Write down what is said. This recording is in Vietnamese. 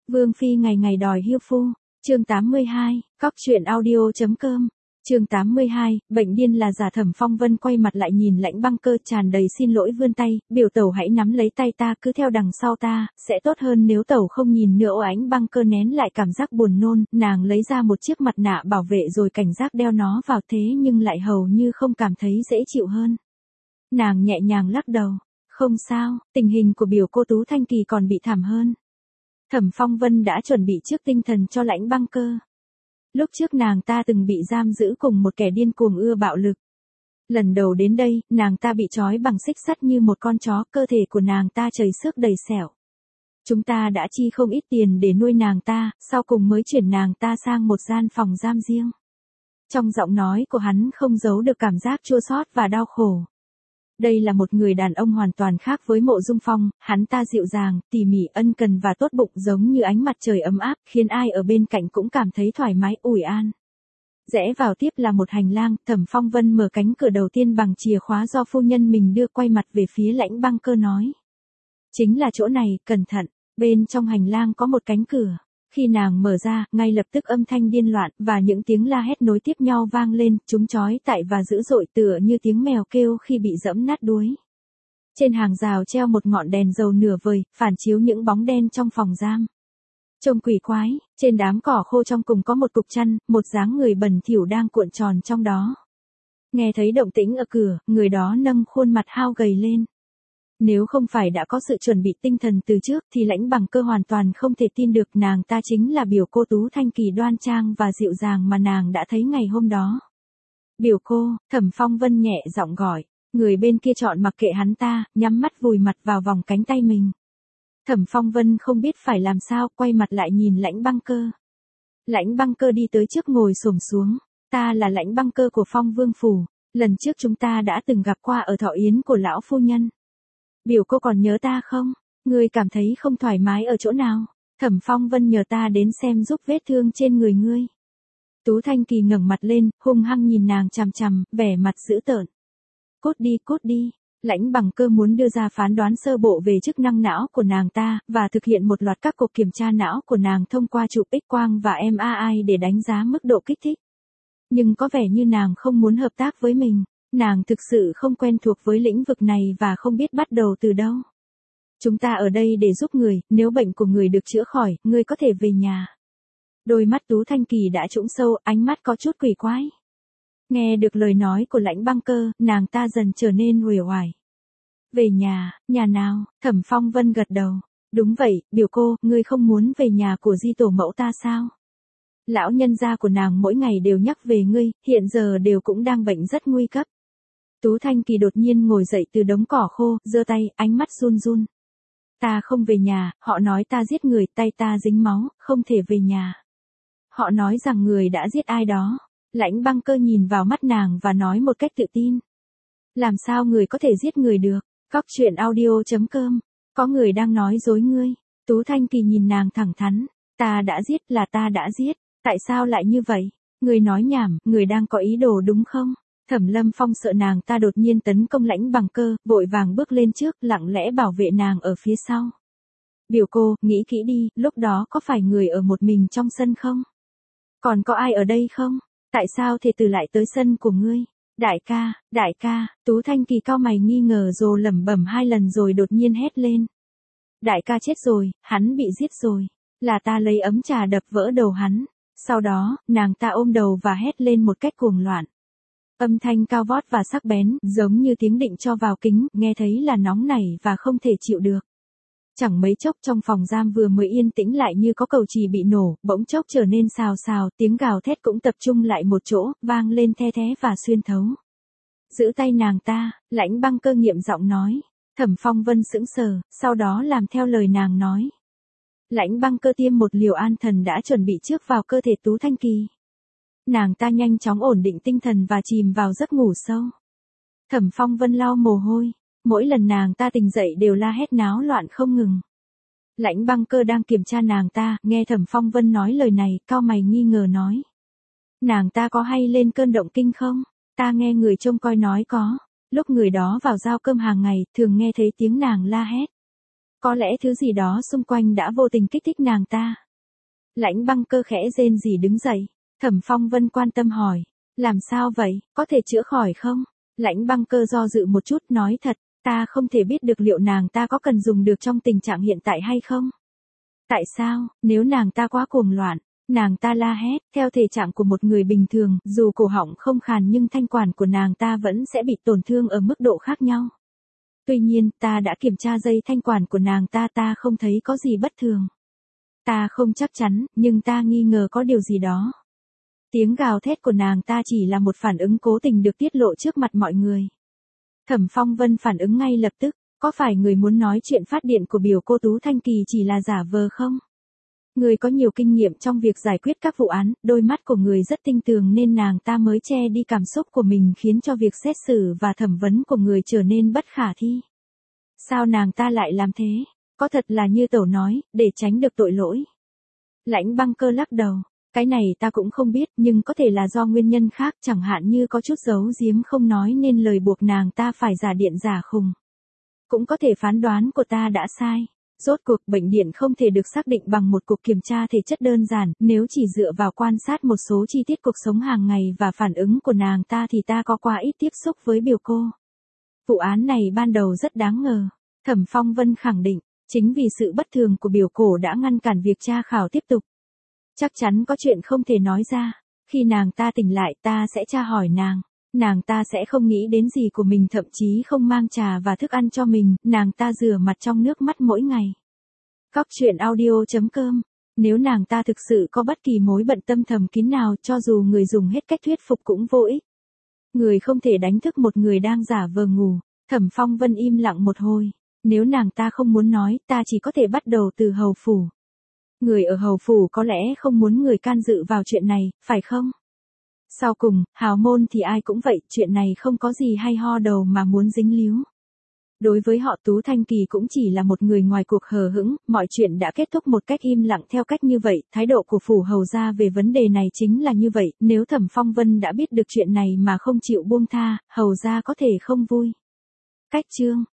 Vương phi ngày ngày đòi hiêu phu. Chương 82, cóc truyện audio.com. Chương 82, bệnh điên là giả. Thẩm Phong Vân quay mặt lại nhìn Lãnh Băng Cơ, tràn đầy xin lỗi vươn tay, biểu tẩu hãy nắm lấy tay ta, cứ theo đằng sau ta, sẽ tốt hơn nếu tẩu không nhìn nữa. Lãnh Băng Cơ nén lại cảm giác buồn nôn, nàng lấy ra một chiếc mặt nạ bảo vệ rồi cảnh giác đeo nó vào, thế nhưng lại hầu như không cảm thấy dễ chịu hơn. Nàng nhẹ nhàng lắc đầu, không sao, tình hình của biểu cô Tú Thanh Kỳ còn bị thảm hơn. Thẩm Phong Vân đã chuẩn bị trước tinh thần cho Lãnh Băng Cơ. Lúc trước nàng ta từng bị giam giữ cùng một kẻ điên cuồng ưa bạo lực. Lần đầu đến đây, nàng ta bị trói bằng xích sắt như một con chó, cơ thể của nàng ta chảy xước đầy sẹo. Chúng ta đã chi không ít tiền để nuôi nàng ta, sau cùng mới chuyển nàng ta sang một gian phòng giam riêng. Trong giọng nói của hắn không giấu được cảm giác chua xót và đau khổ. Đây là một người đàn ông hoàn toàn khác với Mộ Dung Phong, hắn ta dịu dàng, tỉ mỉ, ân cần và tốt bụng giống như ánh mặt trời ấm áp, khiến ai ở bên cạnh cũng cảm thấy thoải mái, ủi an. Rẽ vào tiếp là một hành lang, Thẩm Phong Vân mở cánh cửa đầu tiên bằng chìa khóa do phu nhân mình đưa, quay mặt về phía Lãnh Băng Cơ nói. Chính là chỗ này, cẩn thận, bên trong hành lang có một cánh cửa. Khi nàng mở ra, ngay lập tức âm thanh điên loạn và những tiếng la hét nối tiếp nhau vang lên, chúng chói tai và dữ dội tựa như tiếng mèo kêu khi bị giẫm nát đuối. Trên hàng rào treo một ngọn đèn dầu nửa vời, phản chiếu những bóng đen trong phòng giam. Trông quỷ quái, trên đám cỏ khô trong cùng có một cục chăn, một dáng người bẩn thỉu đang cuộn tròn trong đó. Nghe thấy động tĩnh ở cửa, người đó nâng khuôn mặt hao gầy lên. Nếu không phải đã có sự chuẩn bị tinh thần từ trước thì Lãnh Băng Cơ hoàn toàn không thể tin được nàng ta chính là biểu cô Tú Thanh Kỳ đoan trang và dịu dàng mà nàng đã thấy ngày hôm đó. Biểu cô, Thẩm Phong Vân nhẹ giọng gọi, người bên kia chọn mặc kệ hắn ta, nhắm mắt vùi mặt vào vòng cánh tay mình. Thẩm Phong Vân không biết phải làm sao, quay mặt lại nhìn Lãnh Băng Cơ. Lãnh Băng Cơ đi tới trước ngồi xổm xuống, ta là Lãnh Băng Cơ của Phong Vương Phủ, lần trước chúng ta đã từng gặp qua ở thọ yến của lão phu nhân. Biểu cô còn nhớ ta không? Ngươi cảm thấy không thoải mái ở chỗ nào? Thẩm Phong Vân nhờ ta đến xem giúp vết thương trên người ngươi. Tú Thanh Kỳ ngẩng mặt lên, hung hăng nhìn nàng chằm chằm, vẻ mặt dữ tợn. Cút đi, cút đi. Lãnh Băng Cơ muốn đưa ra phán đoán sơ bộ về chức năng não của nàng ta, và thực hiện một loạt các cuộc kiểm tra não của nàng thông qua chụp X-quang và MRI để đánh giá mức độ kích thích. Nhưng có vẻ như nàng không muốn hợp tác với mình. Nàng thực sự không quen thuộc với lĩnh vực này và không biết bắt đầu từ đâu. Chúng ta ở đây để giúp người, nếu bệnh của người được chữa khỏi, ngươi có thể về nhà. Đôi mắt Tú Thanh Kỳ đã trũng sâu, ánh mắt có chút quỷ quái. Nghe được lời nói của Lãnh Băng Cơ, nàng ta dần trở nên uể oải. Về nhà, nhà nào? Thẩm Phong Vân gật đầu. Đúng vậy, biểu cô, ngươi không muốn về nhà của di tổ mẫu ta sao? Lão nhân gia của nàng mỗi ngày đều nhắc về ngươi, hiện giờ đều cũng đang bệnh rất nguy cấp. Tú Thanh Kỳ đột nhiên ngồi dậy từ đống cỏ khô, giơ tay, ánh mắt run run. Ta không về nhà, họ nói ta giết người, tay ta dính máu, không thể về nhà. Họ nói rằng người đã giết ai đó. Lãnh Băng Cơ nhìn vào mắt nàng và nói một cách tự tin. Làm sao người có thể giết người được? cóc truyện audio.com. Có người đang nói dối ngươi. Tú Thanh Kỳ nhìn nàng thẳng thắn. Ta đã giết, là ta đã giết. Tại sao lại như vậy? Người nói nhảm, người đang có ý đồ đúng không? Thẩm Lâm Phong sợ nàng ta đột nhiên tấn công Lãnh Băng Cơ, vội vàng bước lên trước, lặng lẽ bảo vệ nàng ở phía sau. Biểu cô, nghĩ kỹ đi, lúc đó có phải người ở một mình trong sân không? Còn có ai ở đây không? Tại sao thể tử lại tới sân của ngươi? Đại ca, Tú Thanh Kỳ cau mày nghi ngờ rồi lẩm bẩm 2 lần rồi đột nhiên hét lên. Đại ca chết rồi, hắn bị giết rồi. Là ta lấy ấm trà đập vỡ đầu hắn. Sau đó, nàng ta ôm đầu và hét lên một cách cuồng loạn. Âm thanh cao vót và sắc bén, giống như tiếng định cho vào kính, nghe thấy là nóng nảy và không thể chịu được. Chẳng mấy chốc trong phòng giam vừa mới yên tĩnh lại như có cầu chì bị nổ, bỗng chốc trở nên xào xào, tiếng gào thét cũng tập trung lại một chỗ, vang lên the thé và xuyên thấu. Giữ tay nàng ta, Lãnh Băng Cơ nghiệm giọng nói. Thẩm Phong Vân sững sờ, sau đó làm theo lời nàng nói. Lãnh Băng Cơ tiêm một liều an thần đã chuẩn bị trước vào cơ thể Tú Thanh Kỳ. Nàng ta nhanh chóng ổn định tinh thần và chìm vào giấc ngủ sâu. Thẩm Phong Vân lau mồ hôi, mỗi lần nàng ta tỉnh dậy đều la hét náo loạn không ngừng. Lãnh Băng Cơ đang kiểm tra nàng ta, nghe Thẩm Phong Vân nói lời này, cau mày nghi ngờ nói. Nàng ta có hay lên cơn động kinh không? Ta nghe người trông coi nói có, lúc người đó vào giao cơm hàng ngày, thường nghe thấy tiếng nàng la hét. Có lẽ thứ gì đó xung quanh đã vô tình kích thích nàng ta. Lãnh Băng Cơ khẽ rên rỉ đứng dậy. Thẩm Phong Vân quan tâm hỏi. Làm sao vậy, có thể chữa khỏi không? Lãnh Băng Cơ do dự một chút nói thật, ta không thể biết được liệu nàng ta có cần dùng được trong tình trạng hiện tại hay không. Tại sao, nếu nàng ta quá cuồng loạn, nàng ta la hét, theo thể trạng của một người bình thường, dù cổ họng không khàn nhưng thanh quản của nàng ta vẫn sẽ bị tổn thương ở mức độ khác nhau. Tuy nhiên, ta đã kiểm tra dây thanh quản của nàng ta không thấy có gì bất thường. Ta không chắc chắn, nhưng ta nghi ngờ có điều gì đó. Tiếng gào thét của nàng ta chỉ là một phản ứng cố tình được tiết lộ trước mặt mọi người. Thẩm Phong Vân phản ứng ngay lập tức, có phải người muốn nói chuyện phát điện của biểu cô Tú Thanh Kỳ chỉ là giả vờ không? Người có nhiều kinh nghiệm trong việc giải quyết các vụ án, đôi mắt của người rất tinh tường nên nàng ta mới che đi cảm xúc của mình khiến cho việc xét xử và thẩm vấn của người trở nên bất khả thi. Sao nàng ta lại làm thế? Có thật là như tẩu nói, để tránh được tội lỗi. Lãnh Băng Cơ lắc đầu. Cái này ta cũng không biết, nhưng có thể là do nguyên nhân khác, chẳng hạn như có chút giấu giếm không nói nên lời buộc nàng ta phải giả điện giả khùng. Cũng có thể phán đoán của ta đã sai. Rốt cuộc bệnh điện không thể được xác định bằng một cuộc kiểm tra thể chất đơn giản, nếu chỉ dựa vào quan sát một số chi tiết cuộc sống hàng ngày và phản ứng của nàng ta thì ta có quá ít tiếp xúc với biểu cô. Vụ án này ban đầu rất đáng ngờ. Thẩm Phong Vân khẳng định, chính vì sự bất thường của biểu cổ đã ngăn cản việc tra khảo tiếp tục. Chắc chắn có chuyện không thể nói ra. Khi nàng ta tỉnh lại ta sẽ tra hỏi nàng. Nàng ta sẽ không nghĩ đến gì của mình, thậm chí không mang trà và thức ăn cho mình. Nàng ta rửa mặt trong nước mắt mỗi ngày. Góc truyện audio.com. Nếu nàng ta thực sự có bất kỳ mối bận tâm thầm kín nào, cho dù người dùng hết cách thuyết phục cũng vô ích. Người không thể đánh thức một người đang giả vờ ngủ. Thẩm Phong Vân im lặng một hồi. Nếu nàng ta không muốn nói, ta chỉ có thể bắt đầu từ hầu phủ. Người ở hầu phủ có lẽ không muốn người can dự vào chuyện này, phải không? Sau cùng, hào môn thì ai cũng vậy, chuyện này không có gì hay ho đầu mà muốn dính líu. Đối với họ Tú Thanh Kỳ cũng chỉ là một người ngoài cuộc hờ hững, mọi chuyện đã kết thúc một cách im lặng theo cách như vậy, thái độ của phủ hầu gia về vấn đề này chính là như vậy, nếu Thẩm Phong Vân đã biết được chuyện này mà không chịu buông tha, hầu gia có thể không vui. Cách chương